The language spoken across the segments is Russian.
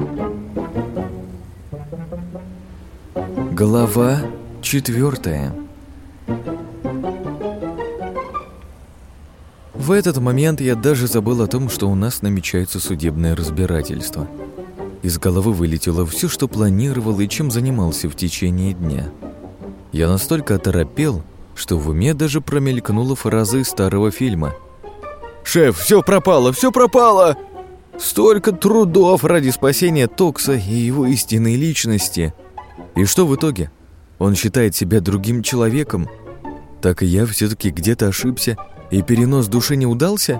Глава 4. В этот момент я даже забыл о том, что у нас намечается судебное разбирательство. Из головы вылетело все, что планировал и чем занимался в течение дня. Я настолько оторопел, что в уме даже промелькнула фраза из старого фильма. «Шеф, все пропало, все пропало!» Столько трудов ради спасения Токса и его истинной личности. И что в итоге? Он считает себя другим человеком? Так и я все-таки где-то ошибся, и перенос души не удался?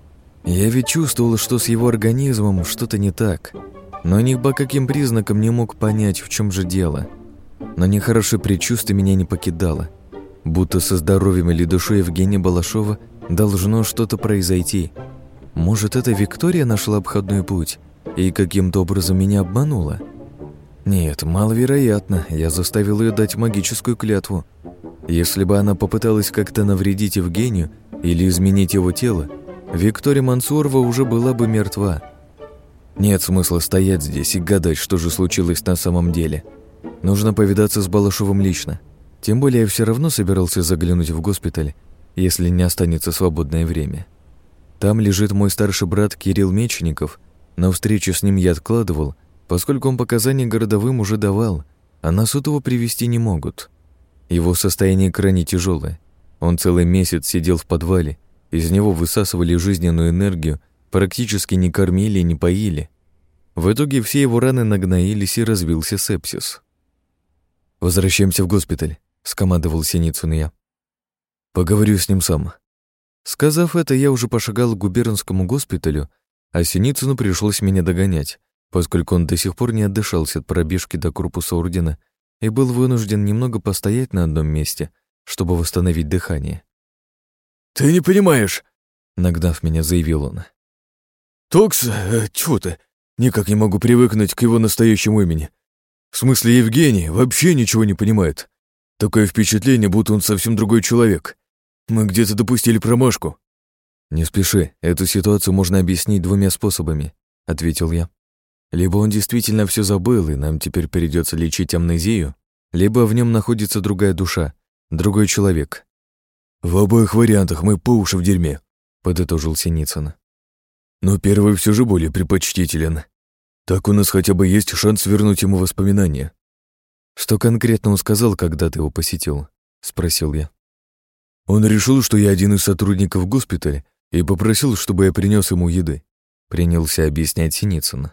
Я ведь чувствовал, что с его организмом что-то не так, но ни по каким признакам не мог понять, в чем же дело. Но нехорошее предчувствие меня не покидало. Будто со здоровьем или душой Евгения Балашова должно что-то произойти. Может, это Виктория нашла обходной путь и каким-то образом меня обманула? Нет, маловероятно, я заставил ее дать магическую клятву. Если бы она попыталась как-то навредить Евгению или изменить его тело, Виктория Мансурова уже была бы мертва. Нет смысла стоять здесь и гадать, что же случилось на самом деле. Нужно повидаться с Балашовым лично. Тем более я все равно собирался заглянуть в госпиталь, если не останется свободное время. Там лежит мой старший брат Кирилл Мечников, но встречу с ним я откладывал, поскольку он показания городовым уже давал, а на суд его привести не могут. Его состояние крайне тяжелое. Он целый месяц сидел в подвале, из него высасывали жизненную энергию, практически не кормили и не поили. В итоге все его раны нагноились и развился сепсис. «Возвращаемся в госпиталь», — скомандовал Синицын я. «Поговорю с ним сам». Сказав это, я уже пошагал к губернскому госпиталю, а Синицыну пришлось меня догонять, поскольку он до сих пор не отдышался от пробежки до корпуса ордена и был вынужден немного постоять на одном месте, чтобы восстановить дыхание. «Ты не понимаешь», — нагнав меня, заявил он. «Токс, чего ты? Никак не могу привыкнуть к его настоящему имени. В смысле, Евгений вообще ничего не понимает. Такое впечатление, будто он совсем другой человек. Мы где-то допустили промашку». «Не спеши, эту ситуацию можно объяснить двумя способами», — ответил я. «Либо он действительно все забыл, и нам теперь придется лечить амнезию, либо в нем находится другая душа, другой человек». «В обоих вариантах мы по уши в дерьме», — подытожил Синицын. «Но первый все же более предпочтителен. Так у нас хотя бы есть шанс вернуть ему воспоминания». «Что конкретно он сказал, когда ты его посетил?» — спросил я. «Он решил, что я один из сотрудников госпиталя и попросил, чтобы я принес ему еды», — принялся объяснять Синицын.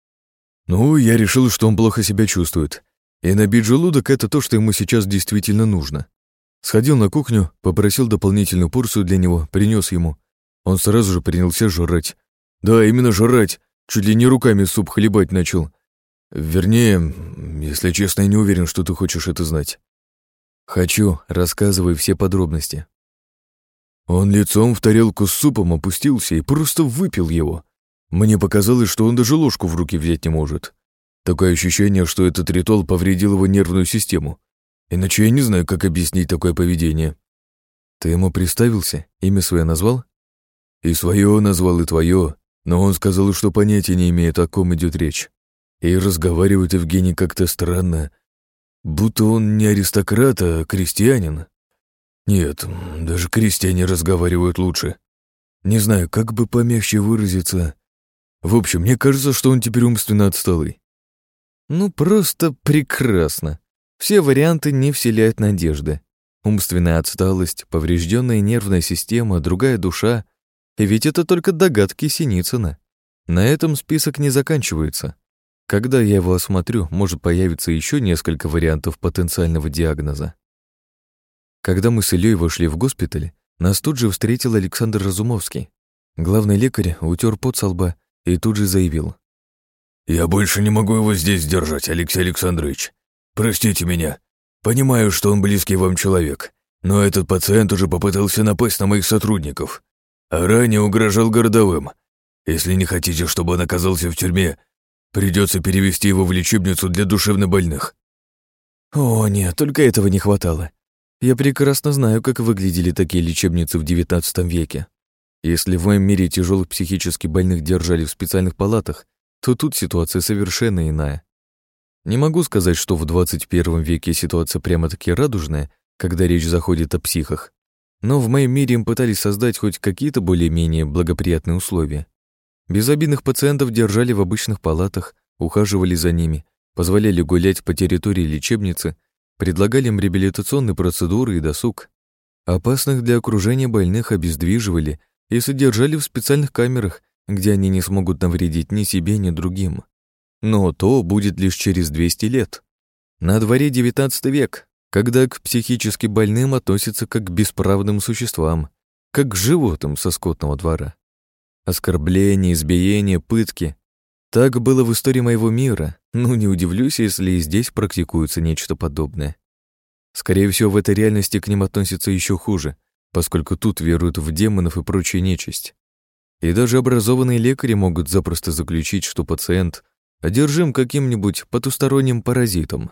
«Ну, я решил, что он плохо себя чувствует, и набить желудок — это то, что ему сейчас действительно нужно. Сходил на кухню, попросил дополнительную порцию для него, принес ему. Он сразу же принялся жрать. Да, именно жрать, чуть ли не руками суп хлебать начал. Вернее, если честно, я не уверен, что ты хочешь это знать». «Хочу, рассказывай все подробности». Он лицом в тарелку с супом опустился и просто выпил его. Мне показалось, что он даже ложку в руки взять не может. Такое ощущение, что этот ритуал повредил его нервную систему. Иначе я не знаю, как объяснить такое поведение. «Ты ему представился? Имя свое назвал?» «И свое назвал, и твое, но он сказал, что понятия не имеет, о ком идет речь. И разговаривает Евгений как-то странно, будто он не аристократ, а крестьянин. Нет, даже крестьяне разговаривают лучше. Не знаю, как бы помягче выразиться. В общем, мне кажется, что он теперь умственно отсталый». «Ну, просто прекрасно. Все варианты не вселяют надежды. Умственная отсталость, поврежденная нервная система, другая душа. И ведь это только догадки Синицына. На этом список не заканчивается. Когда я его осмотрю, может появиться еще несколько вариантов потенциального диагноза». Когда мы с Ильей вошли в госпиталь, нас тут же встретил Александр Разумовский. Главный лекарь утер пот со лба и тут же заявил: «Я больше не могу его здесь держать, Алексей Александрович. Простите меня. Понимаю, что он близкий вам человек, но этот пациент уже попытался напасть на моих сотрудников, а ранее угрожал городовым. Если не хотите, чтобы он оказался в тюрьме, придется перевести его в лечебницу для душевнобольных». «О, нет, только этого не хватало. Я прекрасно знаю, как выглядели такие лечебницы в XIX веке. Если в моем мире тяжелых психически больных держали в специальных палатах, то тут ситуация совершенно иная. Не могу сказать, что в 21 веке ситуация прямо-таки радужная, когда речь заходит о психах, но в моем мире им пытались создать хоть какие-то более-менее благоприятные условия. Безобидных пациентов держали в обычных палатах, ухаживали за ними, позволяли гулять по территории лечебницы, предлагали им реабилитационные процедуры и досуг. Опасных для окружения больных обездвиживали и содержали в специальных камерах, где они не смогут навредить ни себе, ни другим. Но то будет лишь через 200 лет. На дворе 19 век, когда к психически больным относятся как к бесправным существам, как к животным со скотного двора. Оскорбления, избиения, пытки. Так было в истории моего мира, не удивлюсь, если и здесь практикуется нечто подобное. Скорее всего, в этой реальности к ним относятся еще хуже, поскольку тут веруют в демонов и прочую нечисть. И даже образованные лекари могут запросто заключить, что пациент одержим каким-нибудь потусторонним паразитом.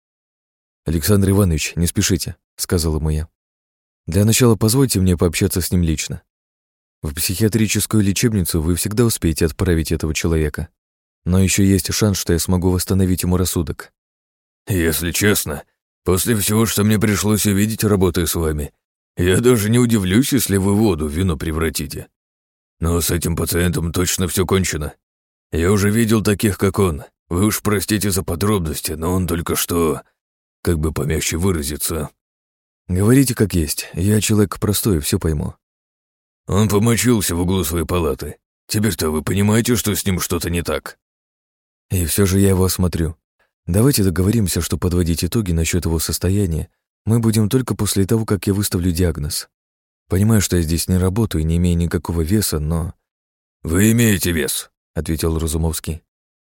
«Александр Иванович, не спешите», — сказал ему я. «Для начала позвольте мне пообщаться с ним лично. В психиатрическую лечебницу вы всегда успеете отправить этого человека. Но еще есть шанс, что я смогу восстановить ему рассудок». «Если честно, после всего, что мне пришлось увидеть, работая с вами, я даже не удивлюсь, если вы воду в вино превратите. Но с этим пациентом точно все кончено. Я уже видел таких, как он. Вы уж простите за подробности, но он только что, как бы помягче выразиться». «Говорите как есть, я человек простой, все пойму». «Он помочился в углу своей палаты. Теперь-то вы понимаете, что с ним что-то не так?» «И все же я его осмотрю. Давайте договоримся, что подводить итоги насчет его состояния мы будем только после того, как я выставлю диагноз. Понимаю, что я здесь не работаю, не имею никакого веса, но...» «Вы имеете вес», — ответил Разумовский.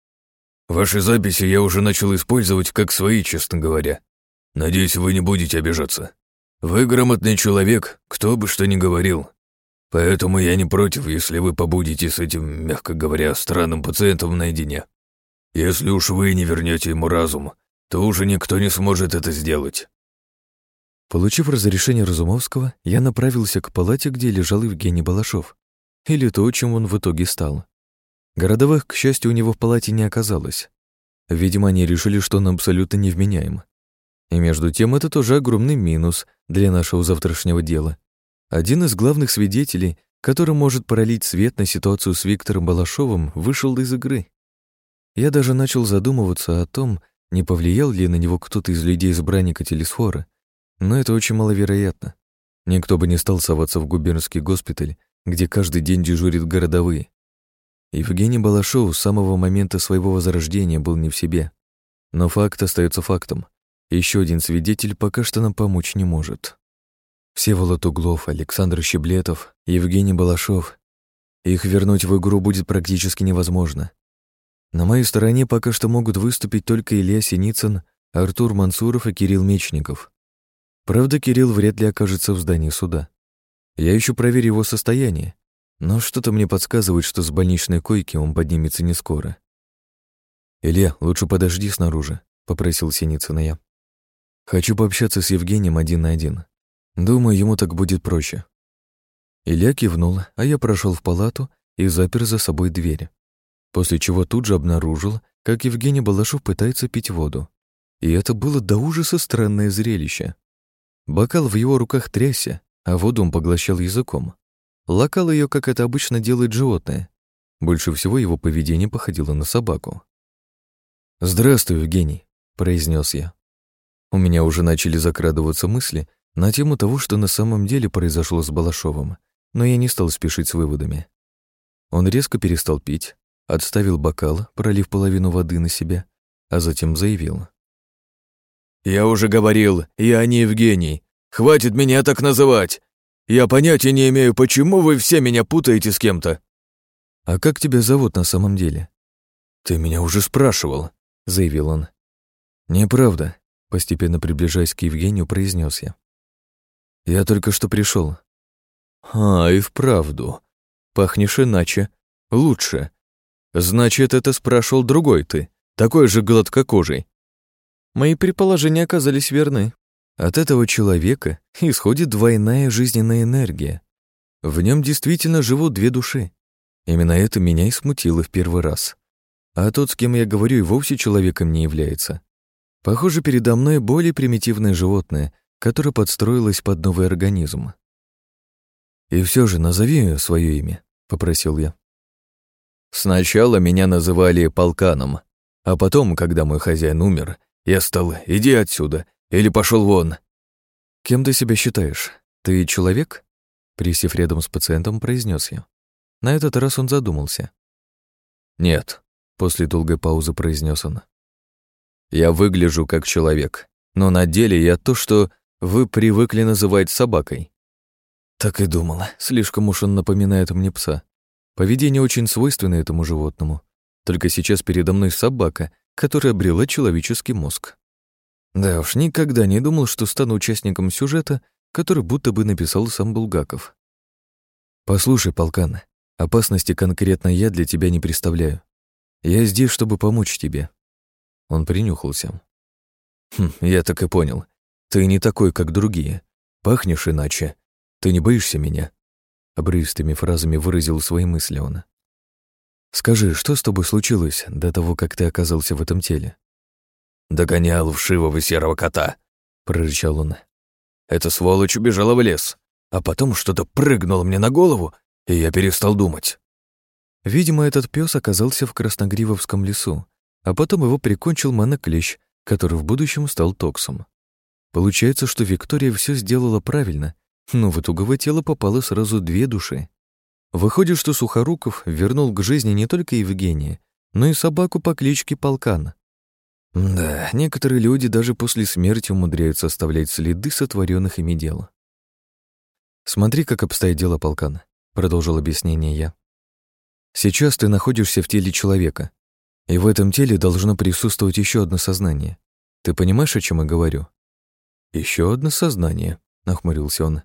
«Ваши записи я уже начал использовать как свои, честно говоря. Надеюсь, вы не будете обижаться. Вы грамотный человек, кто бы что ни говорил. Поэтому я не против, если вы побудете с этим, мягко говоря, странным пациентом наедине. Если уж вы не вернете ему разум, то уже никто не сможет это сделать». Получив разрешение Разумовского, я направился к палате, где лежал Евгений Балашов. Или то, чем он в итоге стал. Городовых, к счастью, у него в палате не оказалось. Видимо, они решили, что он абсолютно невменяем. И между тем, это тоже огромный минус для нашего завтрашнего дела. Один из главных свидетелей, который может пролить свет на ситуацию с Виктором Балашовым, вышел из игры. Я даже начал задумываться о том, не повлиял ли на него кто-то из людей-избранника Телесфора, но это очень маловероятно. Никто бы не стал соваться в губернский госпиталь, где каждый день дежурят городовые. Евгений Балашов с самого момента своего возрождения был не в себе. Но факт остается фактом. Еще один свидетель пока что нам помочь не может. Всеволод Углов, Александр Щеблетов, Евгений Балашов. Их вернуть в игру будет практически невозможно. На моей стороне пока что могут выступить только Илья Синицын, Артур Мансуров и Кирилл Мечников. Правда, Кирилл вряд ли окажется в здании суда. Я еще проверю его состояние, но что-то мне подсказывает, что с больничной койки он поднимется не скоро. «Илья, лучше подожди снаружи», — попросил Синицына я. «Хочу пообщаться с Евгением один на один. Думаю, ему так будет проще». Илья кивнул, а я прошел в палату и запер за собой дверь. После чего тут же обнаружил, как Евгений Балашов пытается пить воду. И это было до ужаса странное зрелище. Бокал в его руках трясся, а воду он поглощал языком. Лакал ее, как это обычно делает животное. Больше всего его поведение походило на собаку. «Здравствуй, Евгений», — произнес я. У меня уже начали закрадываться мысли на тему того, что на самом деле произошло с Балашовым, но я не стал спешить с выводами. Он резко перестал пить, отставил бокал, пролив половину воды на себя, а затем заявил. «Я уже говорил, я не Евгений. Хватит меня так называть. Я понятия не имею, почему вы все меня путаете с кем-то». «А как тебя зовут на самом деле?» «Ты меня уже спрашивал», — заявил он. «Неправда», — постепенно приближаясь к Евгению, произнес я. «Я только что пришел». «И вправду. Пахнешь иначе. Лучше. Значит, это спрашивал другой ты, такой же гладкокожий». Мои предположения оказались верны. От этого человека исходит двойная жизненная энергия. В нем действительно живут две души. Именно это меня и смутило в первый раз. а тот, с кем я говорю, и вовсе человеком не является. Похоже, передо мной более примитивное животное, которое подстроилось под новый организм. «И все же назови свое имя», — попросил я. Сначала меня называли Полканом, а потом, когда мой хозяин умер, я стал «иди отсюда» или «пошел вон». «Кем ты себя считаешь? Ты человек?» Присев рядом с пациентом, произнес я. На этот раз он задумался. «Нет», — после долгой паузы произнес он. «Я выгляжу как человек, но на деле я то, что вы привыкли называть собакой». Так и думала, слишком уж он напоминает мне пса. Поведение очень свойственно этому животному. Только сейчас передо мной собака, которая обрела человеческий мозг. Да уж, никогда не думал, что стану участником сюжета, который будто бы написал сам Булгаков. «Послушай, Полкан, опасности конкретно я для тебя не представляю. Я здесь, чтобы помочь тебе». Он принюхался. «Я так и понял. Ты не такой, как другие. Пахнешь иначе. Ты не боишься меня?» Обрывистыми фразами выразил свои мысли он. «Скажи, что с тобой случилось до того, как ты оказался в этом теле?» «Догонял вшивого серого кота», — прорычал он. «Эта сволочь убежала в лес, а потом что-то прыгнуло мне на голову, и я перестал думать». Видимо, этот пес оказался в Красногривовском лесу, а потом его прикончил моноклещ, который в будущем стал токсом. Получается, что Виктория все сделала правильно, но в итоговое тело попало сразу две души. Выходит, что Сухоруков вернул к жизни не только Евгения, но и собаку по кличке Полкан. Да, некоторые люди даже после смерти умудряются оставлять следы сотворенных ими дел. «Смотри, как обстоит дело, Полкан», — продолжил объяснение я. «Сейчас ты находишься в теле человека, и в этом теле должно присутствовать еще одно сознание. Ты понимаешь, о чем я говорю?» «Еще одно сознание», — нахмурился он.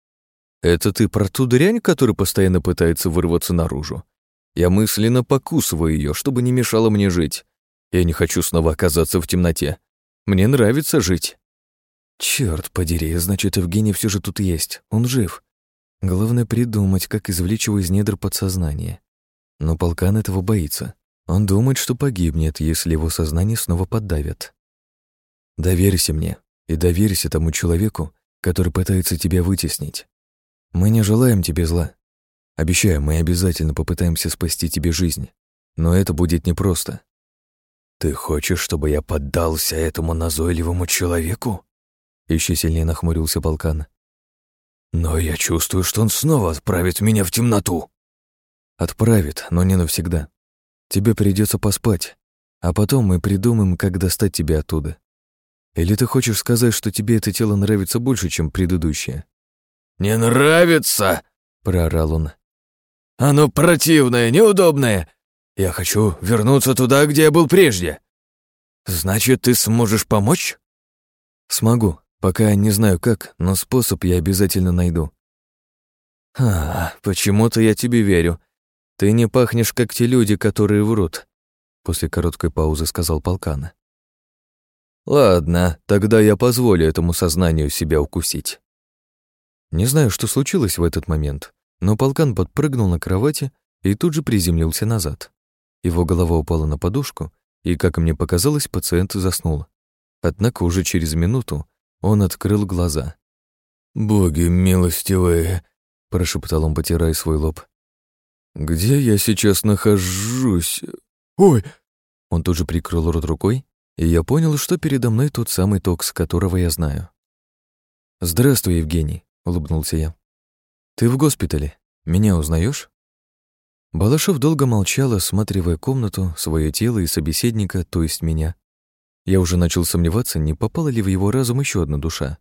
«Это ты про ту дрянь, которая постоянно пытается вырваться наружу? Я мысленно покусываю ее, чтобы не мешало мне жить. Я не хочу снова оказаться в темноте. Мне нравится жить». Черт подери, значит, Евгений все же тут есть. Он жив. Главное придумать, как извлечь его из недр подсознания. Но Полкан этого боится. Он думает, что погибнет, если его сознание снова поддавят. Доверься мне и доверься тому человеку, который пытается тебя вытеснить. Мы не желаем тебе зла. Обещаю, мы обязательно попытаемся спасти тебе жизнь. Но это будет непросто. Ты хочешь, чтобы я поддался этому назойливому человеку? Еще сильнее нахмурился Полкан. Но я чувствую, что он снова отправит меня в темноту. Отправит, но не навсегда. Тебе придется поспать, а потом мы придумаем, как достать тебя оттуда. Или ты хочешь сказать, что тебе это тело нравится больше, чем предыдущее? «Не нравится!» — проорал он. «Оно противное, неудобное. Я хочу вернуться туда, где я был прежде. Значит, ты сможешь помочь?» «Смогу. Пока не знаю как, но способ я обязательно найду». Почему-то я тебе верю. Ты не пахнешь, как те люди, которые врут», — после короткой паузы сказал Полкан. «Ладно, тогда я позволю этому сознанию себя укусить». Не знаю, что случилось в этот момент, но Полкан подпрыгнул на кровати и тут же приземлился назад. Его голова упала на подушку, и, как мне показалось, пациент заснул. Однако уже через минуту он открыл глаза. «Боги милостивые», — прошептал он, потирая свой лоб. «Где я сейчас нахожусь? Ой!» Он тут же прикрыл рот рукой, и я понял, что передо мной тот самый токс, которого я знаю. «Здравствуй, Евгений», — улыбнулся я. «Ты в госпитале. Меня узнаешь?» Балашов долго молчал, осматривая комнату, свое тело и собеседника, то есть меня. Я уже начал сомневаться, не попала ли в его разум еще одна душа.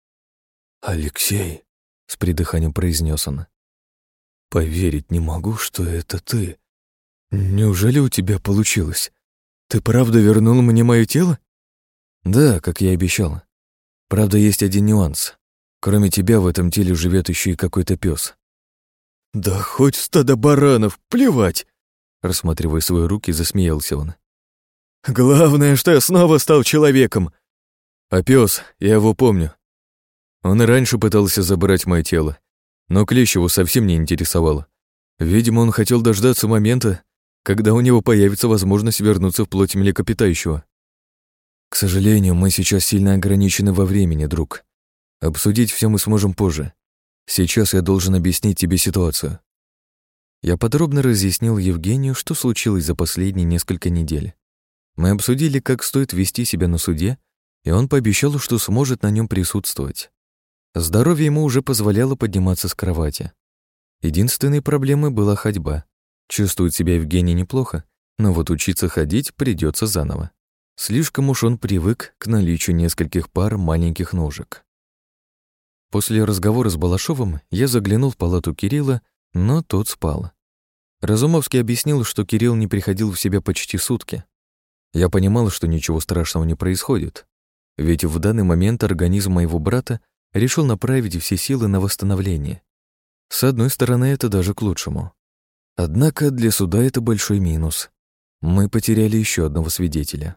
«Алексей», — с придыханием произнес он, — «поверить не могу, что это ты. Неужели у тебя получилось? Ты правда вернул мне мое тело?» «Да, как я и обещал. Правда, есть один нюанс. Кроме тебя в этом теле живет еще и какой-то пес. «Да хоть стадо баранов, плевать!» Рассматривая свои руки, засмеялся он. «Главное, что я снова стал человеком. А пес, я его помню. Он и раньше пытался забрать мое тело, но клещ его совсем не интересовал. Видимо, он хотел дождаться момента, когда у него появится возможность вернуться в плоть млекопитающего. К сожалению, мы сейчас сильно ограничены во времени, друг. Обсудить все мы сможем позже. Сейчас я должен объяснить тебе ситуацию. Я подробно разъяснил Евгению, что случилось за последние несколько недель. Мы обсудили, как стоит вести себя на суде, и он пообещал, что сможет на нем присутствовать. Здоровье ему уже позволяло подниматься с кровати. Единственной проблемой была ходьба. Чувствует себя Евгений неплохо, но вот учиться ходить придется заново. Слишком уж он привык к наличию нескольких пар маленьких ножек. После разговора с Балашовым я заглянул в палату Кирилла, но тот спал. Разумовский объяснил, что Кирилл не приходил в себя почти сутки. Я понимал, что ничего страшного не происходит, ведь в данный момент организм моего брата решил направить все силы на восстановление. С одной стороны, это даже к лучшему. Однако для суда это большой минус. Мы потеряли еще одного свидетеля.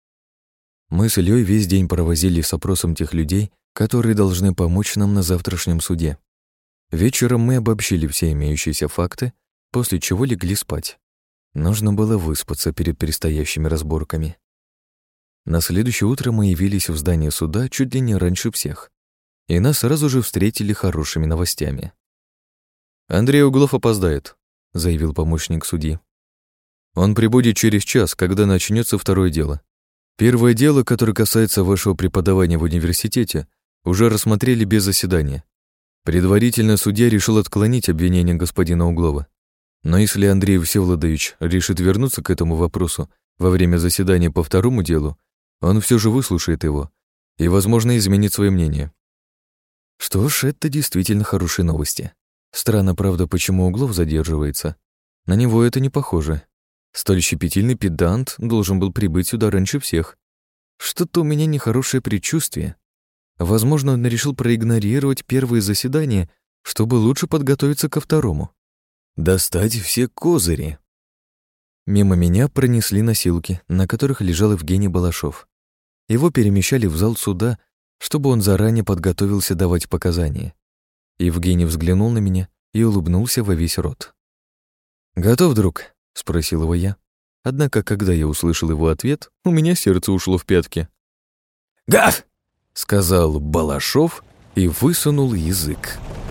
Мы с Ильей весь день провозили с опросом тех людей, которые должны помочь нам на завтрашнем суде. Вечером мы обобщили все имеющиеся факты, после чего легли спать. Нужно было выспаться перед предстоящими разборками. На следующее утро мы явились в здание суда чуть ли не раньше всех, и нас сразу же встретили хорошими новостями. «Андрей Углов опоздает», — заявил помощник судьи. «Он прибудет через час, когда начнется второе дело. Первое дело, которое касается вашего преподавания в университете, уже рассмотрели без заседания. Предварительно судья решил отклонить обвинение господина Углова. Но если Андрей Всеволодович решит вернуться к этому вопросу во время заседания по второму делу, он все же выслушает его и, возможно, изменит свое мнение». Что ж, это действительно хорошие новости. Странно, правда, почему Углов задерживается. На него это не похоже. Столь щепетильный педант должен был прибыть сюда раньше всех. Что-то у меня нехорошее предчувствие. Возможно, он решил проигнорировать первые заседания, чтобы лучше подготовиться ко второму. Достать все козыри. Мимо меня пронесли носилки, на которых лежал Евгений Балашов. Его перемещали в зал суда, чтобы он заранее подготовился давать показания. Евгений взглянул на меня и улыбнулся во весь рот. «Готов, друг?» — спросил его я. Однако, когда я услышал его ответ, у меня сердце ушло в пятки. «Гав!» — сказал Балашов и высунул язык.